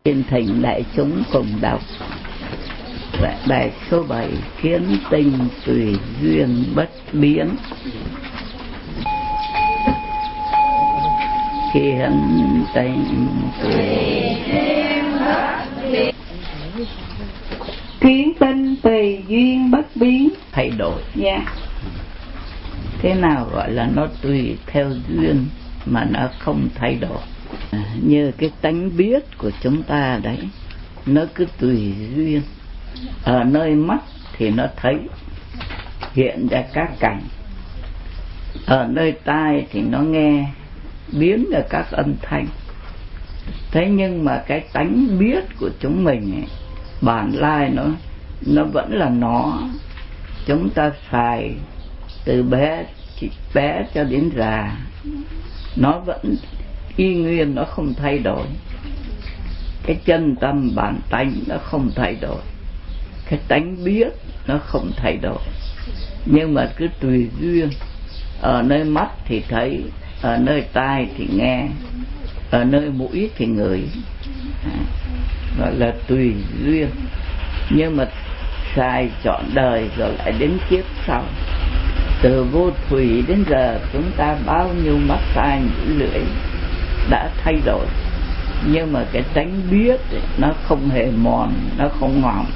Xin thỉnh đại chúng cùng đọc bài số 7: Kiến tinh tùy duyên bất biến. Kiến tinh tùy duyên bất biến. Kiến tinh tùy duyên bất biến. Thay đổi. Dạ. Thế nào gọi là nó tùy theo duyên mà nó không thay đổi? Như cái tánh biết của chúng ta đấy, nó cứ tùy duyên. Ở nơi mắt thì nó thấy hiện ra các cảnh, ở nơi tai thì nó nghe biến ra các âm thanh. Thế nhưng mà cái tánh biết của chúng mình ấy, bản lai nó vẫn là nó. Chúng ta xài từ bé cho đến già, nó vẫn y nguyên, nó không thay đổi. Cái chân tâm bản tánh nó không thay đổi, cái tánh biết nó không thay đổi, nhưng mà cứ tùy duyên. Ở nơi mắt thì thấy, ở nơi tai thì nghe, ở nơi mũi thì ngửi, gọi là tùy duyên. Nhưng mà xài trọn đời rồi lại đến kiếp sau. Từ vô thủy đến giờ chúng ta bao nhiêu mắt tai mũi lưỡi đã thay đổi, nhưng mà cái tánh biết ấy, nó không hề mòn, nó không hỏng,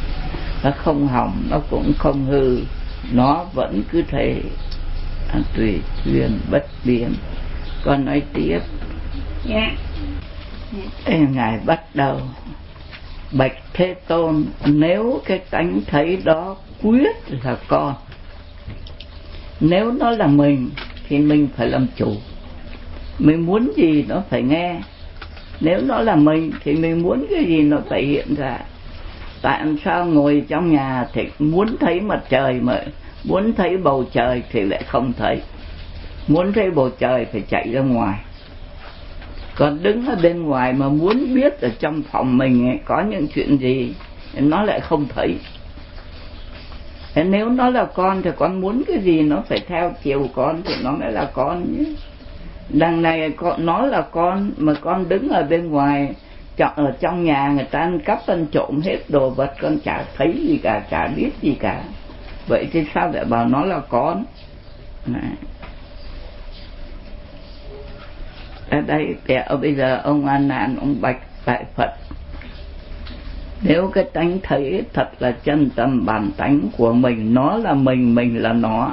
nó cũng không hư, nó vẫn cứ thế, tùy duyên bất biến. Con nói tiếp. Dạ. Ngài bắt đầu: Bạch Thế Tôn, nếu cái tánh thấy đó quyết là con, nếu nó là mình thì mình phải làm chủ, mình muốn gì nó phải nghe. Nếu nó là mình thì mình muốn cái gì nó phải hiện ra. Tại sao ngồi trong nhà thì muốn thấy mặt trời mà muốn thấy bầu trời thì lại không thấy? Muốn thấy bầu trời phải chạy ra ngoài. Còn đứng ở bên ngoài mà muốn biết ở trong phòng mình ấy, có những chuyện gì nó lại không thấy. Thế nếu nó là con thì con muốn cái gì nó phải theo chiều con thì nó mới là con nhé. Đằng này nó là con mà con đứng ở bên ngoài, ở trong nhà người ta ăn cắp ăn trộm hết đồ vật, con chả thấy gì cả, chả biết gì cả. Vậy thì sao lại bảo nó là con? Này. Ở đây bây giờ ông A Nan ông bạch tại Phật: nếu cái tánh thấy thật là chân tâm bản tánh của mình, nó là mình là nó,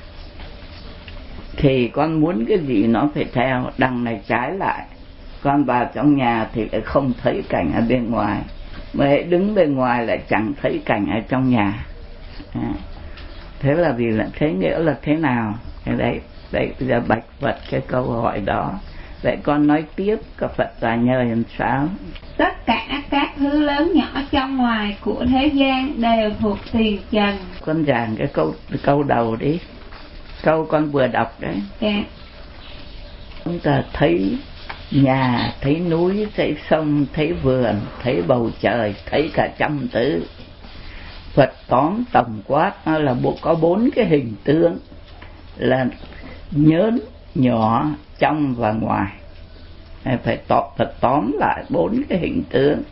thì con muốn cái gì nó phải theo. Đằng này trái lại, con vào trong nhà thì lại không thấy cảnh ở bên ngoài, mà hãy đứng bên ngoài lại chẳng thấy cảnh ở trong nhà. Thế là vì là thế, nghĩa là thế nào? Đấy bây giờ bạch Phật cái câu hỏi đó. Vậy con nói tiếp, các Phật Tà Nhờ làm sao? Tất cả các thứ lớn nhỏ trong ngoài của thế gian đều thuộc tiền trần. Con giảng cái câu đầu đi, câu con vừa đọc đấy. Dạ. Chúng ta thấy nhà, thấy núi, thấy sông, thấy vườn, thấy bầu trời, thấy cả trăm tử. Phật tóm tổng quát nó là có 4 cái hình tướng là nhớn, nhỏ, trong và ngoài. Phải tóm lại 4 cái hình tướng.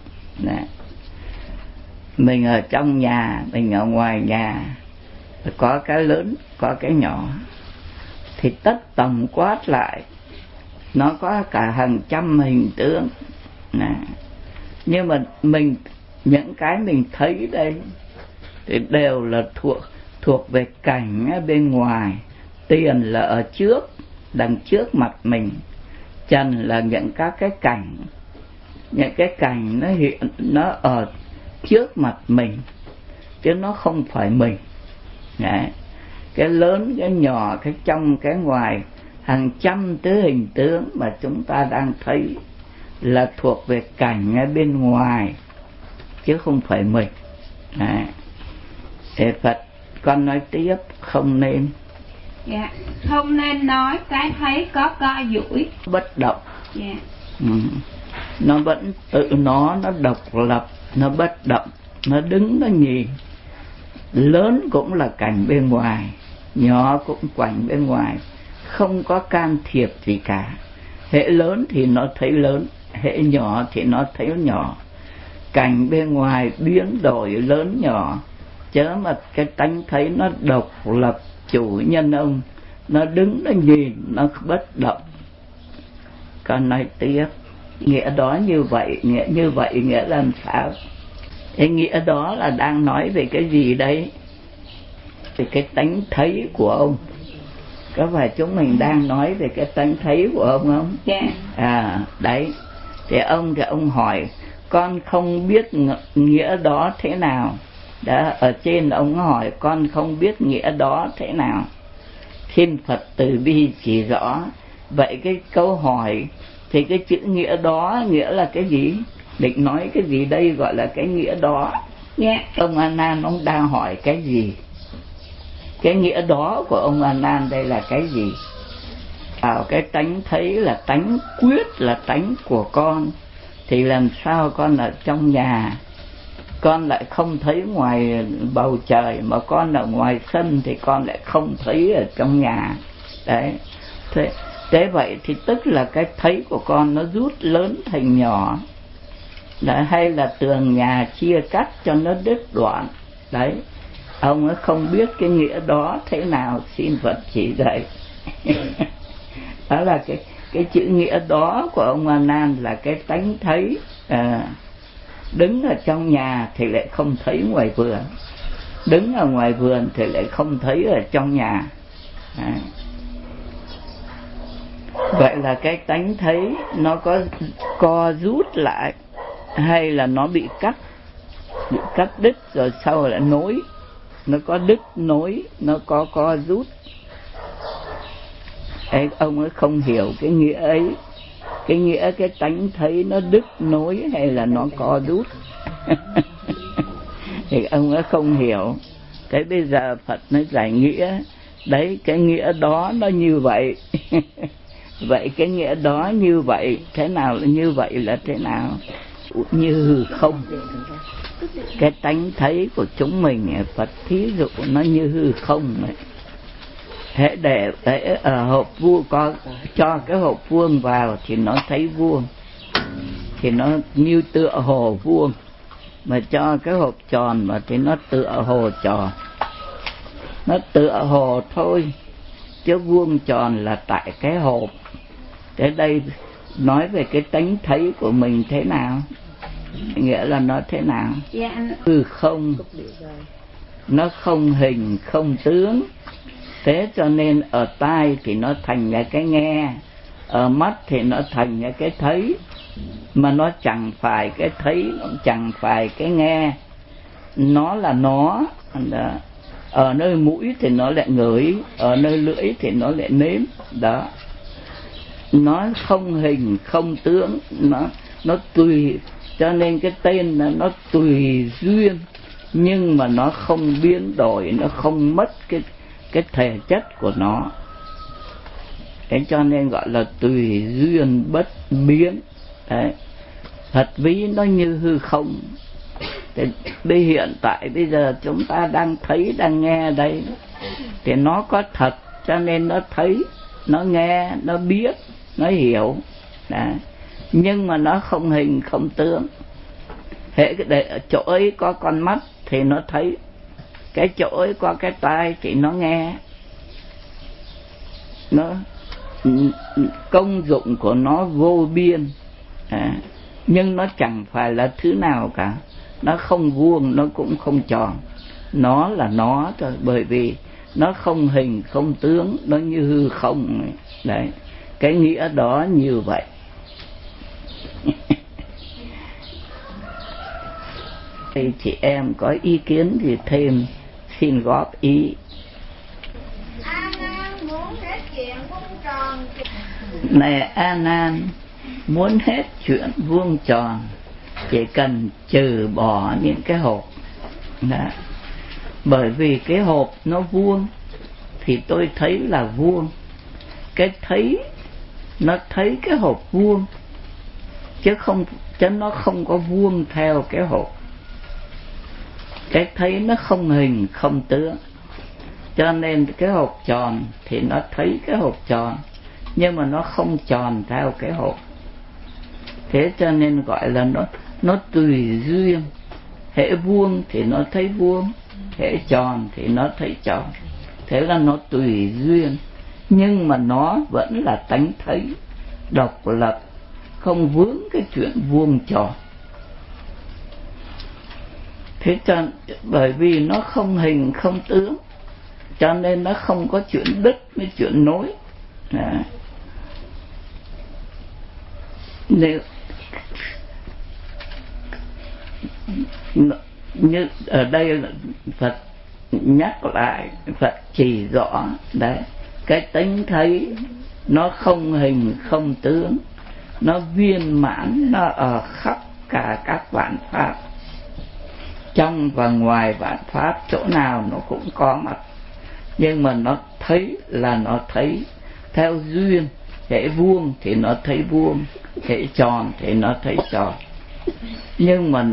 Mình ở trong nhà, mình ở ngoài nhà, có cái lớn, có cái nhỏ, thì tất tổng quát lại nó có cả hàng trăm hình tướng. Nhưng mà những cái mình thấy đây thì đều là thuộc về cảnh ở bên ngoài. Tiền là ở trước, đằng trước mặt mình. Trần là những các cái cảnh, những cái cảnh nó ở trước mặt mình, chứ nó không phải mình. Đấy. Cái lớn, cái nhỏ, cái trong, cái ngoài, hàng trăm thứ hình tướng mà chúng ta đang thấy là thuộc về cảnh ở bên ngoài, chứ không phải mình. Đấy. Thế Phật, con nói tiếp, không nên. Dạ. Không nên nói cái thấy có co duỗi, bất động. dạ. Nó vẫn tự nó độc lập, nó bất động, nó đứng nó nhìn. Lớn cũng là cảnh bên ngoài, nhỏ cũng cảnh bên ngoài, không có can thiệp gì cả. Hễ lớn thì nó thấy lớn, hễ nhỏ thì nó thấy nhỏ. cảnh bên ngoài biến đổi lớn nhỏ, chớ mà cái tánh thấy nó độc lập chủ nhân ông, nó đứng nó nhìn nó bất động. Con nói tiếp, nghĩa đó như vậy, nghĩa như vậy nghĩa làm sao? Cái nghĩa đó là đang nói về cái gì đấy? Về cái tánh thấy của ông. Có phải chúng mình đang nói về cái tánh thấy của ông không? Đấy. Thì ông hỏi, con không biết nghĩa đó thế nào? Đó, ở trên ông hỏi con không biết nghĩa đó thế nào. Xin Phật từ bi chỉ rõ. Vậy cái câu hỏi thì cái chữ nghĩa đó nghĩa là cái gì? Định nói cái gì đây gọi là cái nghĩa đó? Ông A Nan ông đang hỏi cái gì? Cái nghĩa đó của ông A Nan đây là cái gì? Cái tánh thấy là tánh quyết, là tánh của con, thì làm sao con ở trong nhà con lại không thấy ngoài bầu trời, mà con ở ngoài sân thì con lại không thấy ở trong nhà. Đấy. Thế vậy thì tức là cái thấy của con nó rút lớn thành nhỏ. Đấy, hay là tường nhà chia cắt cho nó đứt đoạn. Đấy. Ông ấy không biết cái nghĩa đó thế nào, xin Phật chỉ dạy. Đó là cái chữ nghĩa đó của ông A Nan là cái tánh thấy. Đứng ở trong nhà thì lại không thấy ngoài vườn, đứng ở ngoài vườn thì lại không thấy ở trong nhà. Vậy là cái tánh thấy nó có co rút lại, hay là nó bị cắt đứt rồi sau lại nối? Nó có đứt nối, nó có co rút. Ông ấy không hiểu cái nghĩa ấy. Cái nghĩa cái tánh thấy nó đứt nối hay là nó co rút? Thì ông ấy không hiểu. Thế bây giờ Phật nó giải nghĩa. Đấy, cái nghĩa đó nó như vậy. Vậy cái nghĩa đó như vậy, thế nào là như vậy là thế nào? Như không. Cái tánh thấy của chúng mình, Phật thí dụ nó như hư không ấy. Thế để ở hộp vuông, có cho cái hộp vuông vào thì nó thấy vuông, thì nó như tựa hồ vuông. Mà cho cái hộp tròn vào thì nó tựa hồ tròn. Nó tựa hồ thôi, chứ vuông tròn là tại cái hộp. Thế đây nói về cái tánh thấy của mình thế nào? Nghĩa là nó thế nào? Không, nó không hình không tướng. Thế cho nên ở tai thì nó thành ra cái nghe, ở mắt thì nó thành ra cái thấy. Mà nó chẳng phải cái thấy, nó chẳng phải cái nghe. Nó là nó. Ở nơi mũi thì nó lại ngửi, ở nơi lưỡi thì nó lại nếm. Đó. Nó không hình không tướng, nó tùy. Cho nên cái tên nó tùy duyên, nhưng mà nó không biến đổi, nó không mất cái thể chất của nó. Thế cho nên gọi là tùy duyên bất biến. Đấy. Thật ví nó như hư không. Thế hiện tại bây giờ chúng ta đang thấy, đang nghe đây, thì nó có thật, cho nên nó thấy, nó nghe, nó biết, nó hiểu. Đấy. Nhưng mà nó không hình không tướng. Thế ở chỗ ấy có con mắt thì nó thấy, cái chỗ ấy có cái tai thì nó nghe. Nó công dụng của nó vô biên. Nhưng nó chẳng phải là thứ nào cả. Nó không vuông, nó cũng không tròn. Nó là nó thôi, bởi vì nó không hình không tướng, nó như hư không. Đấy, cái nghĩa đó như vậy. Thì chị em có ý kiến gì thêm xin góp ý. A Nan muốn hết chuyện vuông tròn. Này A Nan, muốn hết chuyện vuông tròn chỉ cần trừ bỏ những cái hộp. Đó. Bởi vì cái hộp nó vuông thì tôi thấy là vuông. Cái thấy nó thấy cái hộp vuông, chứ nó không có vuông theo cái hộp. Cái thấy nó không hình không tướng, cho nên cái hộp tròn thì nó thấy cái hộp tròn, nhưng mà nó không tròn theo cái hộp. Thế cho nên gọi là nó tùy duyên. Hễ vuông thì nó thấy vuông, hễ tròn thì nó thấy tròn. Thế là nó tùy duyên, nhưng mà nó vẫn là tánh thấy độc lập, không vướng cái chuyện vuông tròn. Thế cho bởi vì nó không hình không tướng, cho nên nó không có chuyện đứt với chuyện nối. Nếu như ở đây Phật nhắc lại, Phật chỉ rõ đấy, cái tánh thấy nó không hình không tướng, nó viên mãn, nó ở khắp cả các vạn pháp, trong và ngoài vạn pháp, chỗ nào nó cũng có mặt. Nhưng mà nó thấy là nó thấy theo duyên, hễ vuông thì nó thấy vuông, hễ tròn thì nó thấy tròn. Nhưng mà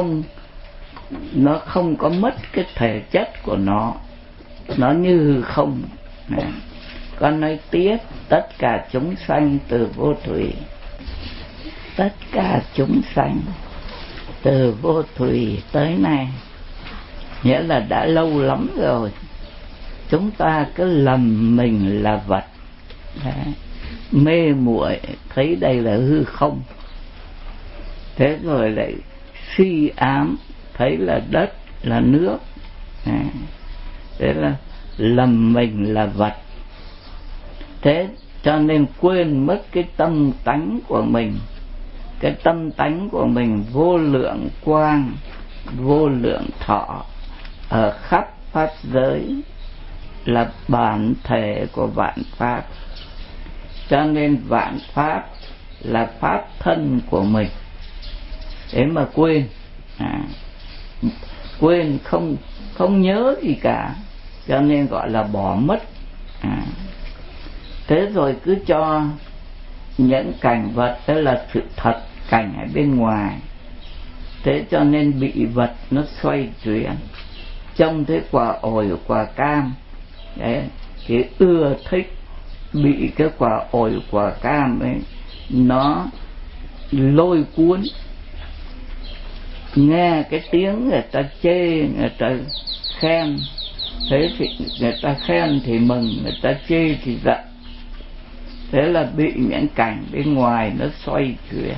nó không có mất cái thể chất của nó như không. Con nói tiếp, tất cả chúng sanh từ vô thủy, tất cả chúng sanh từ vô thủy tới nay, nghĩa là đã lâu lắm rồi chúng ta cứ lầm mình là vật. Đấy. Mê muội thấy đây là hư không, thế rồi lại suy ám thấy là đất là nước. Thế là lầm mình là vật. Thế cho nên quên mất cái tâm tánh của mình. Cái tâm tánh của mình vô lượng quang, vô lượng thọ, ở khắp pháp giới, là bản thể của vạn pháp. Cho nên vạn pháp là pháp thân của mình. Thế mà quên, quên không nhớ gì cả, cho nên gọi là bỏ mất. Thế rồi cứ cho những cảnh vật đó là sự thật, cảnh ở bên ngoài. Thế cho nên bị vật nó xoay chuyển. Trông thấy quả ổi, quả cam, đấy, thì ưa thích bị cái quả ổi, quả cam ấy nó lôi cuốn. Nghe cái tiếng người ta chê, người ta khen, thế thì người ta khen thì mừng, người ta chê thì giận. Thế là bị những cảnh bên ngoài nó xoay chuyển.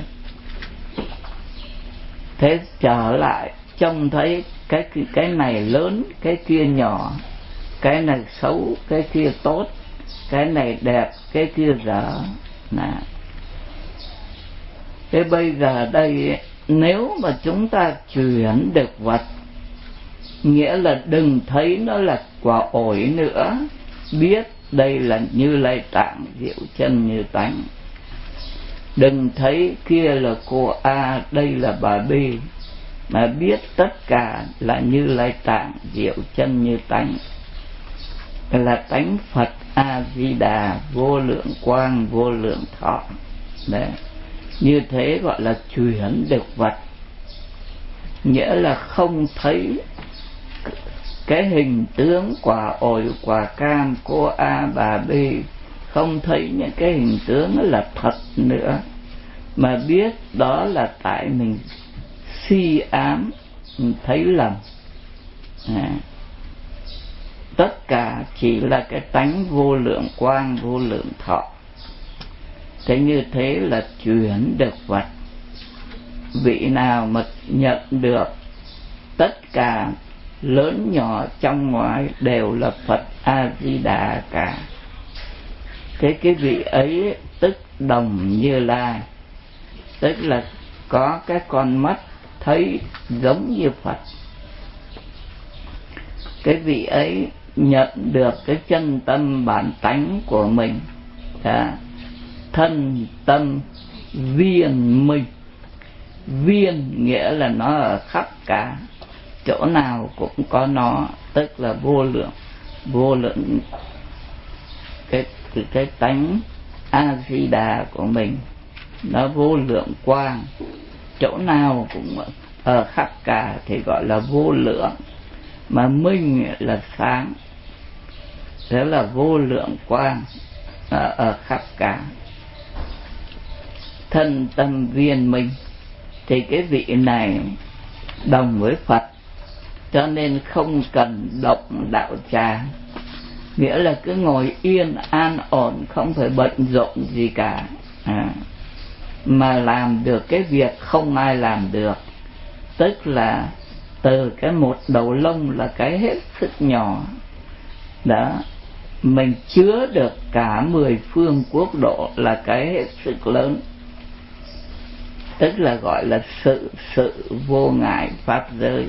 Thế trở lại trông thấy cái này lớn, cái kia nhỏ, cái này xấu, cái kia tốt, cái này đẹp, cái kia dở. Thế bây giờ đây, nếu mà chúng ta chuyển được vật, nghĩa là đừng thấy nó là quả ổi nữa, biết đây là Như Lai Tạng diệu chân như tánh. Đừng thấy kia là cô A, đây là bà B, mà biết tất cả là Như Lai Tạng diệu chân như tánh, là tánh Phật A Di Đà vô lượng quang vô lượng thọ. Đấy, như thế gọi là chuyển được vật, nghĩa là không thấy cái hình tướng quả ổi, quả cam, cô A, bà B, không thấy những cái hình tướng là thật nữa, mà biết đó là tại mình suy ám, mình thấy lầm. Tất cả chỉ là cái tánh vô lượng quang vô lượng thọ. Thế như thế là chuyển được vật. Vị nào mà nhận được tất cả lớn nhỏ trong ngoài đều là Phật A Di Đà cả, thế cái vị ấy tức đồng Như Lai, tức là có cái con mắt thấy giống như Phật. Cái vị ấy nhận được cái chân tâm bản tánh của mình, thân tâm viên minh. Viên nghĩa là nó ở khắp cả, chỗ nào cũng có nó, tức là vô lượng. Vô lượng cái tánh A Di Đà của mình nó vô lượng quang, chỗ nào cũng ở khắp cả thì gọi là vô lượng. Mà minh là sáng, thế là vô lượng quang ở khắp cả. Thân tâm viên minh, thì cái vị này đồng với Phật, cho nên không cần động đạo tràng, nghĩa là cứ ngồi yên an ổn, không phải bận rộn gì cả, mà làm được cái việc không ai làm được. Tức là từ cái một đầu lông là cái hết sức nhỏ đó, mình chứa được cả 10 phương quốc độ là cái hết sức lớn. Tức là gọi là sự vô ngại pháp giới.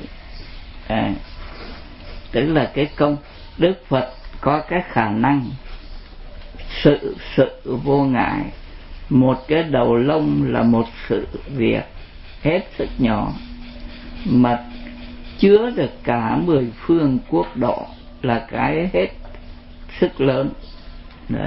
Tức là cái công Đức Phật có cái khả năng sự vô ngại, một cái đầu lông là một sự việc hết sức nhỏ, mà chứa được cả 10 phương quốc độ là cái hết sức lớn. Đấy.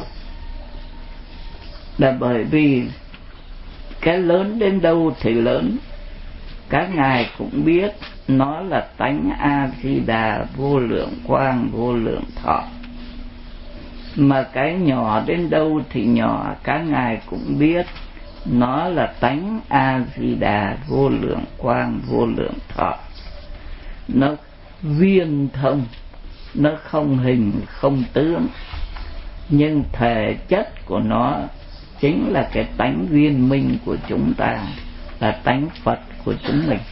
Là bởi vì cái lớn đến đâu thì lớn, các ngài cũng biết nó là tánh A-di-đà vô lượng quang vô lượng thọ. Mà cái nhỏ đến đâu thì nhỏ, các ngài cũng biết nó là tánh A-di-đà vô lượng quang vô lượng thọ. Nó viên thông, nó không hình không tướng, nhưng thể chất của nó chính là cái tánh viên minh của chúng ta, là tánh Phật của chúng mình.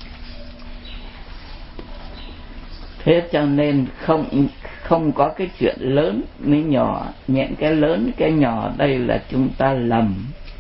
Thế cho nên không có cái chuyện lớn mới nhỏ. Những cái lớn cái nhỏ đây là chúng ta lầm,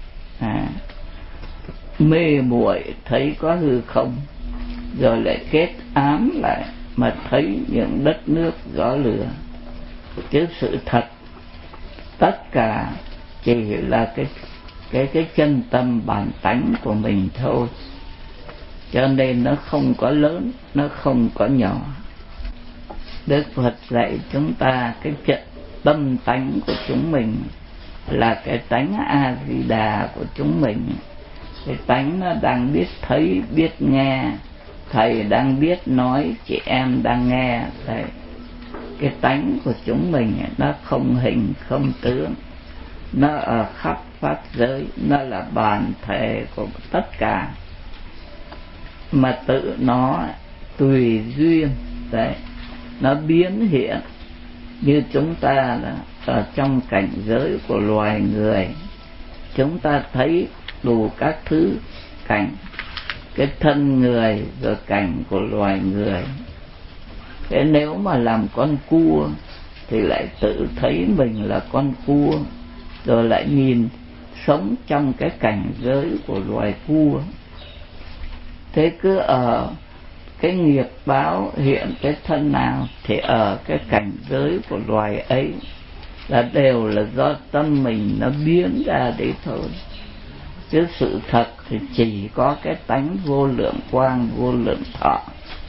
mê muội thấy có hư không, rồi lại kết ám lại mà thấy những đất nước gió lửa. Chứ sự thật tất cả chỉ là cái chân tâm bản tánh của mình thôi. Cho nên nó không có lớn, nó không có nhỏ. Đức Phật dạy chúng ta cái trận tâm tánh của chúng mình là cái tánh A-di-đà của chúng mình. Cái tánh nó đang biết thấy, biết nghe. Thầy đang biết nói, chị em đang nghe. Đấy. Cái tánh của chúng mình nó không hình không tướng, nó ở khắp pháp giới, nó là bản thể của tất cả, mà tự nó tùy duyên. Đấy. Nó biến hiện. Như chúng ta là ở trong cảnh giới của loài người, chúng ta thấy đủ các thứ cảnh, cái thân người rồi cảnh của loài người. Thế nếu mà làm con cua thì lại tự thấy mình là con cua, rồi lại nhìn sống trong cái cảnh giới của loài cua. Thế cứ ở cái nghiệp báo hiện cái thân nào thì ở cái cảnh giới của loài ấy, là đều là do tâm mình nó biến ra đấy thôi. Chứ sự thật thì chỉ có cái tánh vô lượng quang vô lượng thọ.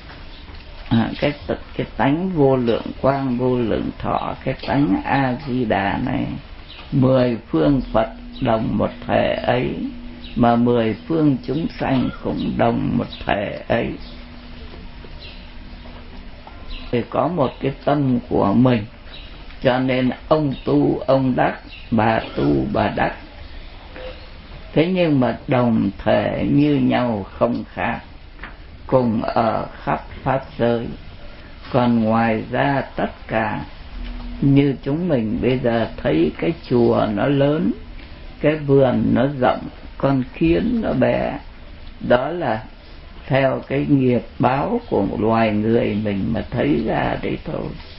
Cái tánh vô lượng quang vô lượng thọ, cái tánh A-di-đà này, 10 phương Phật đồng một thể ấy, mà 10 phương chúng sanh cũng đồng một thể ấy. Thì có một cái tâm của mình, cho nên ông tu ông đắc, bà tu bà đắc. Thế nhưng mà đồng thể như nhau không khác, cùng ở khắp pháp giới. Còn ngoài ra tất cả, như chúng mình bây giờ thấy cái chùa nó lớn, cái vườn nó rộng, con kiến nó bé, đó là theo cái nghiệp báo của một loài người mình mà thấy ra đấy thôi.